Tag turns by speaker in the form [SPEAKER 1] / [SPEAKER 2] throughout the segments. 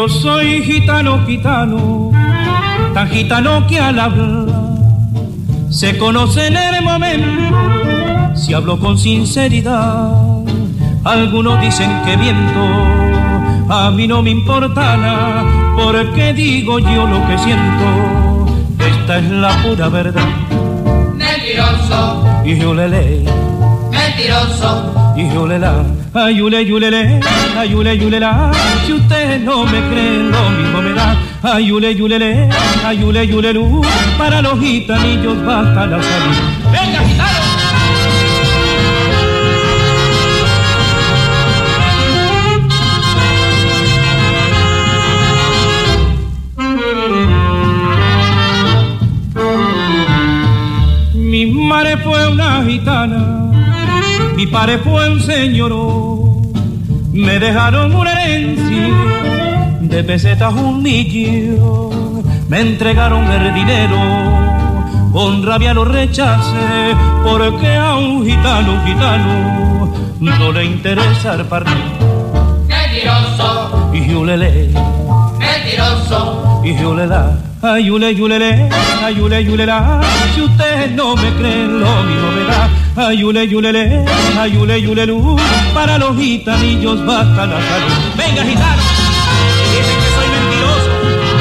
[SPEAKER 1] soy gitano, gitano, tan gitano que al hablar se conoce en el momento, si hablo con sinceridad. Algunos dicen que miento, a mí no me importa nada, porque digo yo lo que siento. Esta es la pura verdad.
[SPEAKER 2] Mentiroso,
[SPEAKER 1] Y yo le leo,
[SPEAKER 2] mentiroso,
[SPEAKER 1] y yo le la, ayule, yulele, ayule, yulela. Si ustedes no me creen, lo mismo me da. Ayule, yulele, ayule, yulelu. Para los gitanillos basta la salud. ¡Venga, gitano! Mi madre fue una gitana, mi padre fue un señorón. Me dejaron una herencia de pesetas 1.000.000. Me entregaron el dinero, con rabia lo rechacé, porque a un gitano no le interesa el partido.
[SPEAKER 2] mentiroso,
[SPEAKER 1] Y yo le leo,
[SPEAKER 2] mentiroso,
[SPEAKER 1] y yo le la, ayule, yulele, ayule, yulela. Si ustedes no me creen, lo mismo me da. Ayule, yulele, ayule, yulelu. Para los gitanillos basta la salud. ¡Venga, gitano! Dicen que soy mentiroso.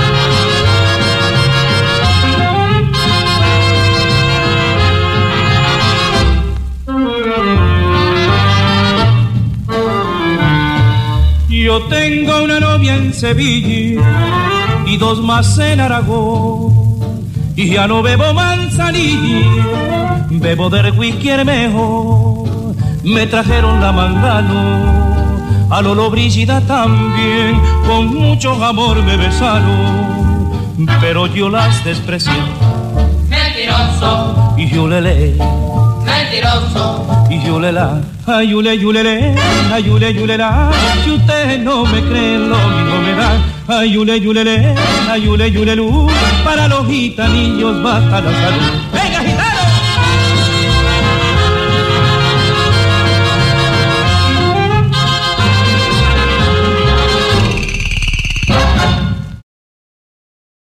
[SPEAKER 1] Yo tengo una novia en Sevilla y 2 más en Aragón, y ya no bebo manzanilla, bebo del whisky el mejor. Me trajeron la mangano, a Lolo Brígida también, con mucho amor me besaron, pero yo las desprecié.
[SPEAKER 2] mentiroso,
[SPEAKER 1] Y yo le leo,
[SPEAKER 2] mentiroso,
[SPEAKER 1] y yo le la, ayule, yulele, ayule, yulela. Si ustedes no me creen, lo mismo me da. Ayule, yulele, ayule, yulelu. Para los gitanillos basta la salud. ¡Venga, gitano!